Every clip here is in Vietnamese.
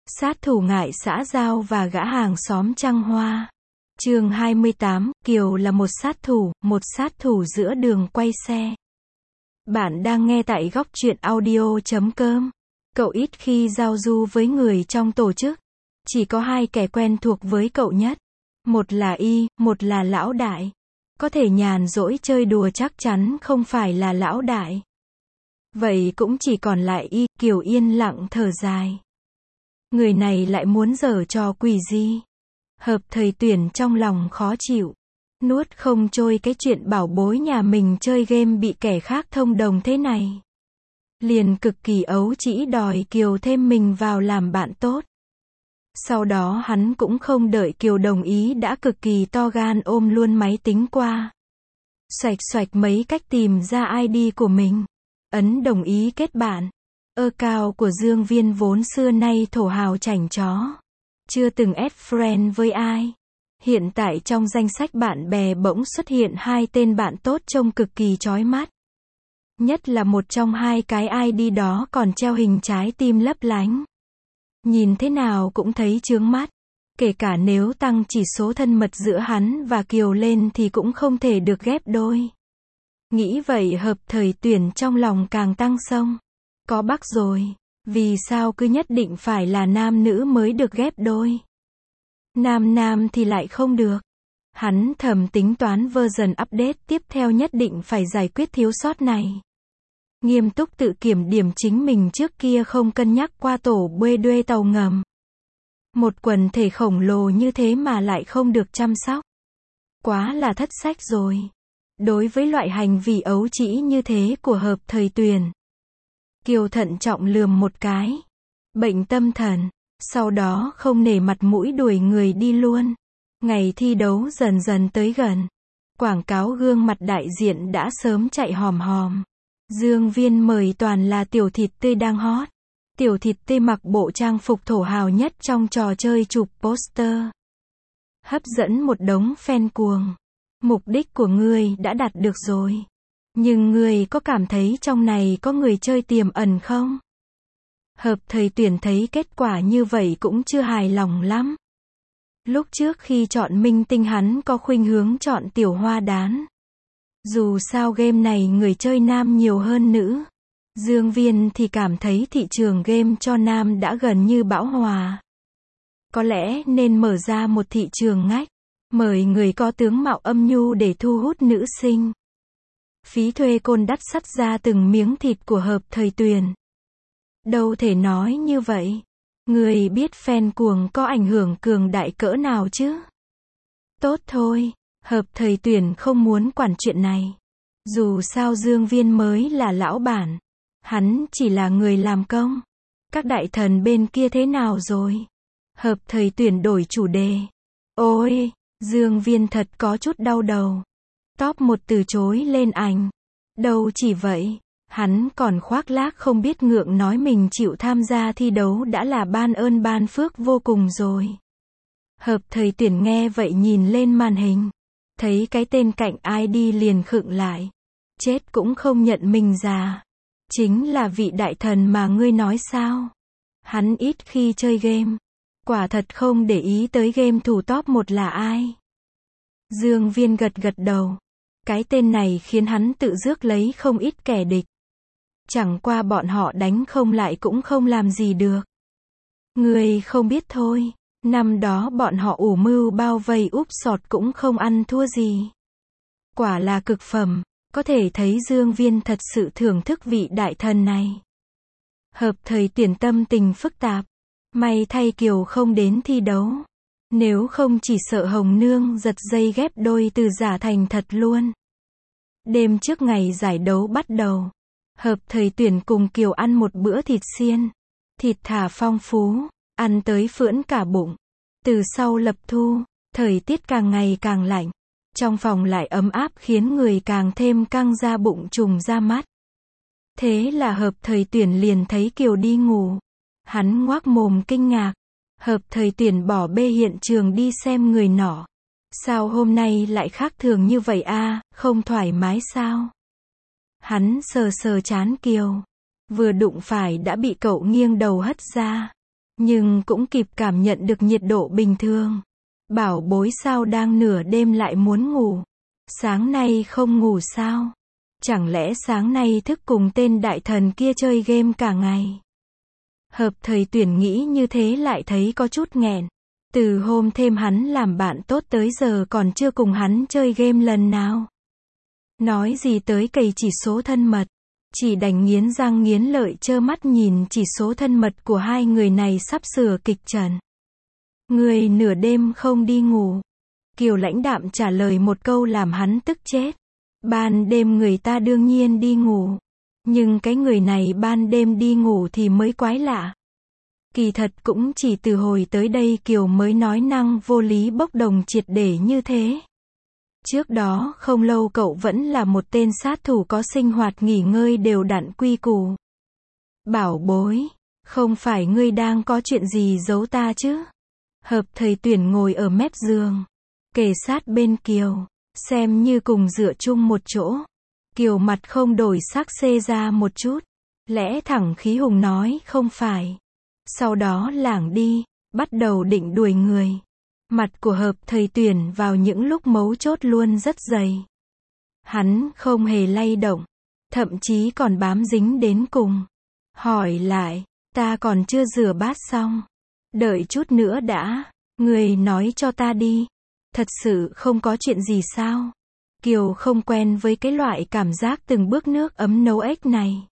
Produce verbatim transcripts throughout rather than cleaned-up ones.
Sát thủ ngại xã giao và gã hàng xóm trăng hoa. Chương hai mươi tám, Kiều là một sát thủ, một sát thủ giữa đường quay xe. Bạn đang nghe tại góc truyện audio chấm com. Cậu ít khi giao du với người trong tổ chức. Chỉ có hai kẻ quen thuộc với cậu nhất. Một là Y, một là Lão Đại. Có thể nhàn rỗi chơi đùa chắc chắn không phải là Lão Đại. Vậy cũng chỉ còn lại Y. Kiều yên lặng thở dài. Người này lại muốn giở trò quỷ gì? Hợp thời tuyển trong lòng khó chịu. Nuốt không trôi cái chuyện bảo bối nhà mình chơi game bị kẻ khác thông đồng thế này. Liền cực kỳ ấu trĩ đòi Kiều thêm mình vào làm bạn tốt. Sau đó hắn cũng không đợi Kiều đồng ý đã cực kỳ to gan ôm luôn máy tính qua. Xoạch xoạch mấy cách tìm ra i đê của mình. Ấn đồng ý kết bạn. Ơ cao của Dương Viên vốn xưa nay thổ hào chảnh chó. Chưa từng add friend với ai. Hiện tại trong danh sách bạn bè bỗng xuất hiện hai tên bạn tốt trông cực kỳ chói mắt. Nhất là một trong hai cái i đê đó còn treo hình trái tim lấp lánh. Nhìn thế nào cũng thấy chướng mắt. Kể cả nếu tăng chỉ số thân mật giữa hắn và Kiều lên thì cũng không thể được ghép đôi. Nghĩ vậy hợp thời tuyển trong lòng càng tăng xông. Có bác rồi. Vì sao cứ nhất định phải là nam nữ mới được ghép đôi? Nam nam thì lại không được. Hắn thầm tính toán version update tiếp theo nhất định phải giải quyết thiếu sót này. Nghiêm túc tự kiểm điểm chính mình trước kia không cân nhắc qua tổ bê đuê tàu ngầm. Một quần thể khổng lồ như thế mà lại không được chăm sóc. Quá là thất sách rồi. Đối với loại hành vi ấu trĩ như thế của hợp thời tuyển. Kiều thận trọng lườm một cái. Bệnh tâm thần. Sau đó không nể mặt mũi đuổi người đi luôn. Ngày thi đấu dần dần tới gần. Quảng cáo gương mặt đại diện đã sớm chạy hòm hòm. Dương Viên mời toàn là tiểu thịt tươi đang hot. Tiểu thịt tươi mặc bộ trang phục thổ hào nhất trong trò chơi chụp poster. Hấp dẫn một đống fan cuồng. Mục đích của ngươi đã đạt được rồi. Nhưng ngươi có cảm thấy trong này có người chơi tiềm ẩn không? Hợp thời tuyển thấy kết quả như vậy cũng chưa hài lòng lắm. Lúc trước khi chọn minh tinh hắn có khuynh hướng chọn tiểu hoa đán. Dù sao game này người chơi nam nhiều hơn nữ. Dương Viên thì cảm thấy thị trường game cho nam đã gần như bão hòa. Có lẽ nên mở ra một thị trường ngách. Mời người có tướng mạo âm nhu để thu hút nữ sinh. Phí thuê côn đắt sắt ra từng miếng thịt của hợp thời tuyển. Đâu thể nói như vậy. Người biết fan cuồng có ảnh hưởng cường đại cỡ nào chứ? Tốt thôi, hợp thời tuyển không muốn quản chuyện này. Dù sao Dương Viên mới là lão bản. Hắn chỉ là người làm công. Các đại thần bên kia thế nào rồi? Hợp thời tuyển đổi chủ đề. Ôi, Dương Viên thật có chút đau đầu. Top một từ chối lên ảnh. Đâu chỉ vậy. Hắn còn khoác lác không biết ngượng nói mình chịu tham gia thi đấu đã là ban ơn ban phước vô cùng rồi. Hợp thời tuyển nghe vậy nhìn lên màn hình. Thấy cái tên cạnh i đê liền khựng lại. Chết cũng không nhận mình già. Chính là vị đại thần mà ngươi nói sao? Hắn ít khi chơi game. Quả thật không để ý tới game thủ top một là ai. Dương Viên gật gật đầu. Cái tên này khiến hắn tự rước lấy không ít kẻ địch. Chẳng qua bọn họ đánh không lại cũng không làm gì được. Người không biết thôi. Năm đó bọn họ ủ mưu bao vây úp sọt cũng không ăn thua gì. Quả là cực phẩm. Có thể thấy Dương Viên thật sự thưởng thức vị đại thần này. Hợp thời tuyển tâm tình phức tạp. May thay Kiều không đến thi đấu. Nếu không chỉ sợ Hồng Nương giật dây ghép đôi từ giả thành thật luôn. Đêm trước ngày giải đấu bắt đầu. Hợp thời tuyển cùng Kiều ăn một bữa thịt xiên. Thịt thả phong phú. Ăn tới phưỡn cả bụng. Từ sau lập thu, thời tiết càng ngày càng lạnh. Trong phòng lại ấm áp khiến người càng thêm căng da bụng trùng da mắt. Thế là hợp thời tuyển liền thấy Kiều đi ngủ. Hắn ngoác mồm kinh ngạc. Hợp thời tuyển bỏ bê hiện trường đi xem người nọ. Sao hôm nay lại khác thường như vậy a, không thoải mái sao? Hắn sờ sờ trán Kiều. Vừa đụng phải đã bị cậu nghiêng đầu hất ra. nhưng cũng kịp cảm nhận được nhiệt độ bình thường. Bảo bối sao đang nửa đêm lại muốn ngủ? Sáng nay không ngủ sao? Chẳng lẽ sáng nay thức cùng tên đại thần kia chơi game cả ngày? Hợp thời tuyển nghĩ như thế lại thấy có chút nghẹn. Từ hôm thêm hắn làm bạn tốt tới giờ còn chưa cùng hắn chơi game lần nào. Nói gì tới cày chỉ số thân mật. Chỉ đành nghiến răng nghiến lợi trơ mắt nhìn chỉ số thân mật của hai người này sắp sửa kịch trần. Người nửa đêm không đi ngủ. Kiều lãnh đạm trả lời một câu làm hắn tức chết. Ban đêm người ta đương nhiên đi ngủ. Nhưng cái người này ban đêm đi ngủ thì mới quái lạ. Kỳ thật cũng chỉ từ hồi tới đây Kiều mới nói năng vô lý bốc đồng triệt để như thế. Trước đó không lâu cậu vẫn là một tên sát thủ có sinh hoạt nghỉ ngơi đều đặn quy củ. Bảo bối, không phải ngươi đang có chuyện gì giấu ta chứ? Hợp thời tuyển ngồi ở mép giường, kề sát bên Kiều, xem như cùng dựa chung một chỗ. Kiều mặt không đổi sắc xê ra một chút, lẽ thẳng khí hùng nói không phải. Sau đó lảng đi, bắt đầu định đuổi người. Mặt của hợp thời tuyển vào những lúc mấu chốt luôn rất dày. Hắn không hề lay động, thậm chí còn bám dính đến cùng. Hỏi lại, ta còn chưa rửa bát xong. Đợi chút nữa đã, người nói cho ta đi. Thật sự không có chuyện gì sao? Kiều không quen với cái loại cảm giác từng bước nước ấm nấu ếch này.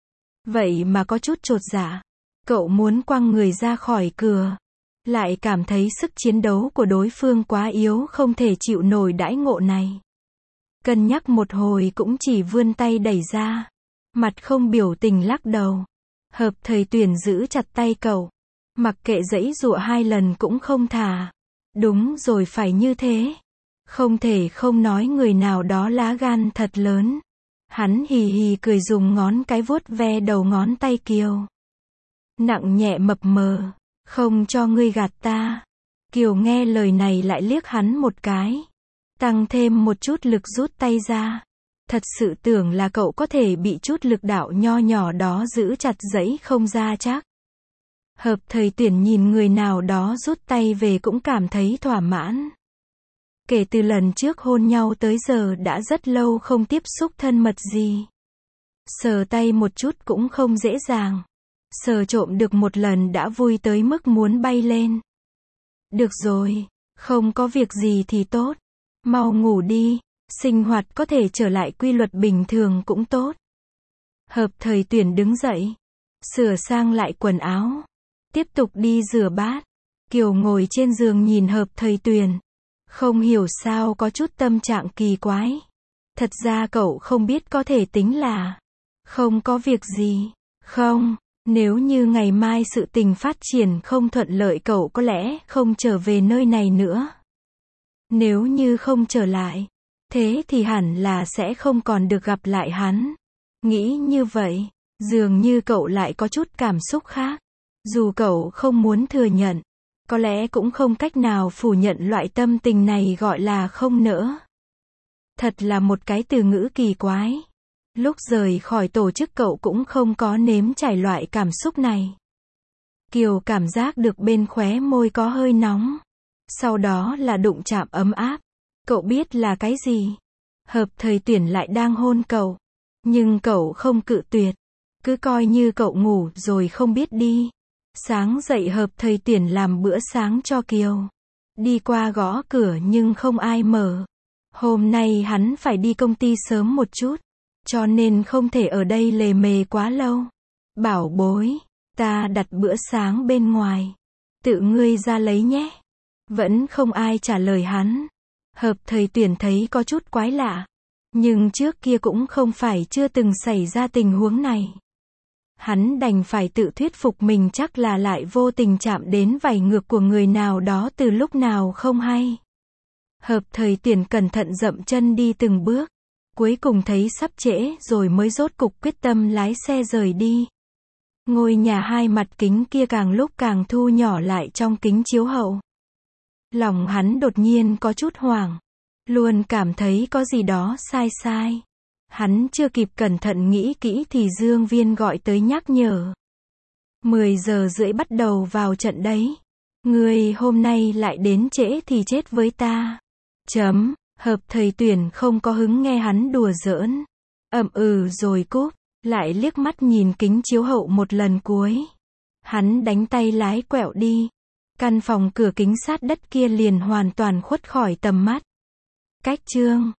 Vậy mà có chút chột dạ. Cậu muốn quăng người ra khỏi cửa. Lại cảm thấy sức chiến đấu của đối phương quá yếu không thể chịu nổi đãi ngộ này. Cân nhắc một hồi cũng chỉ vươn tay đẩy ra. Mặt không biểu tình lắc đầu. Hợp thời tuyển giữ chặt tay cậu. Mặc kệ giãy giụa hai lần cũng không thả. Đúng rồi, phải như thế. Không thể không nói người nào đó lá gan thật lớn. Hắn hì hì cười dùng ngón cái vuốt ve đầu ngón tay Kiều. Nặng nhẹ mập mờ. Không cho ngươi gạt ta. Kiều nghe lời này lại liếc hắn một cái. Tăng thêm một chút lực rút tay ra. Thật sự tưởng là cậu có thể bị chút lực đạo nho nhỏ đó giữ chặt giãy không ra chắc. Hợp thời tuyển nhìn người nào đó rút tay về cũng cảm thấy thỏa mãn. Kể từ lần trước hôn nhau tới giờ đã rất lâu không tiếp xúc thân mật gì. Sờ tay một chút cũng không dễ dàng. Sờ trộm được một lần đã vui tới mức muốn bay lên. Được rồi, không có việc gì thì tốt. Mau ngủ đi, sinh hoạt có thể trở lại quy luật bình thường cũng tốt. Hợp thời tuyển đứng dậy, sửa sang lại quần áo, tiếp tục đi rửa bát. Kiều ngồi trên giường nhìn hợp thời tuyển. Không hiểu sao có chút tâm trạng kỳ quái. Thật ra cậu không biết có thể tính là không có việc gì, không. Nếu như ngày mai sự tình phát triển không thuận lợi cậu có lẽ không trở về nơi này nữa. Nếu như không trở lại, thế thì hẳn là sẽ không còn được gặp lại hắn. Nghĩ như vậy, dường như cậu lại có chút cảm xúc khác. Dù cậu không muốn thừa nhận, có lẽ cũng không cách nào phủ nhận loại tâm tình này gọi là không nỡ. Thật là một cái từ ngữ kỳ quái. Lúc rời khỏi tổ chức cậu cũng không có nếm trải loại cảm xúc này. Kiều cảm giác được bên khóe môi có hơi nóng. Sau đó là đụng chạm ấm áp. Cậu biết là cái gì? Hợp thời tuyển lại đang hôn cậu. Nhưng cậu không cự tuyệt. Cứ coi như cậu ngủ rồi không biết đi. Sáng dậy hợp thời tuyển làm bữa sáng cho Kiều. Đi qua gõ cửa nhưng không ai mở. Hôm nay hắn phải đi công ty sớm một chút. Cho nên không thể ở đây lề mề quá lâu. Bảo bối, ta đặt bữa sáng bên ngoài. Tự ngươi ra lấy nhé. Vẫn không ai trả lời hắn. Hợp thời tuyển thấy có chút quái lạ. Nhưng trước kia cũng không phải chưa từng xảy ra tình huống này. Hắn đành phải tự thuyết phục mình chắc là lại vô tình chạm đến vảy ngược của người nào đó từ lúc nào không hay. Hợp thời tuyển cẩn thận dậm chân đi từng bước. Cuối cùng thấy sắp trễ rồi mới rốt cục quyết tâm lái xe rời đi. Ngôi nhà hai mặt kính kia càng lúc càng thu nhỏ lại trong kính chiếu hậu. Lòng hắn đột nhiên có chút hoảng. Luôn cảm thấy có gì đó sai sai. Hắn chưa kịp cẩn thận nghĩ kỹ thì Dương Viên gọi tới nhắc nhở. mười giờ rưỡi bắt đầu vào trận đấy. Ngươi hôm nay lại đến trễ thì chết với ta. Chấm, hợp thầy tuyển không có hứng nghe hắn đùa giỡn. Ậm ừ rồi cúp, lại liếc mắt nhìn kính chiếu hậu một lần cuối. Hắn đánh tay lái quẹo đi. Căn phòng cửa kính sát đất kia liền hoàn toàn khuất khỏi tầm mắt. Cách chương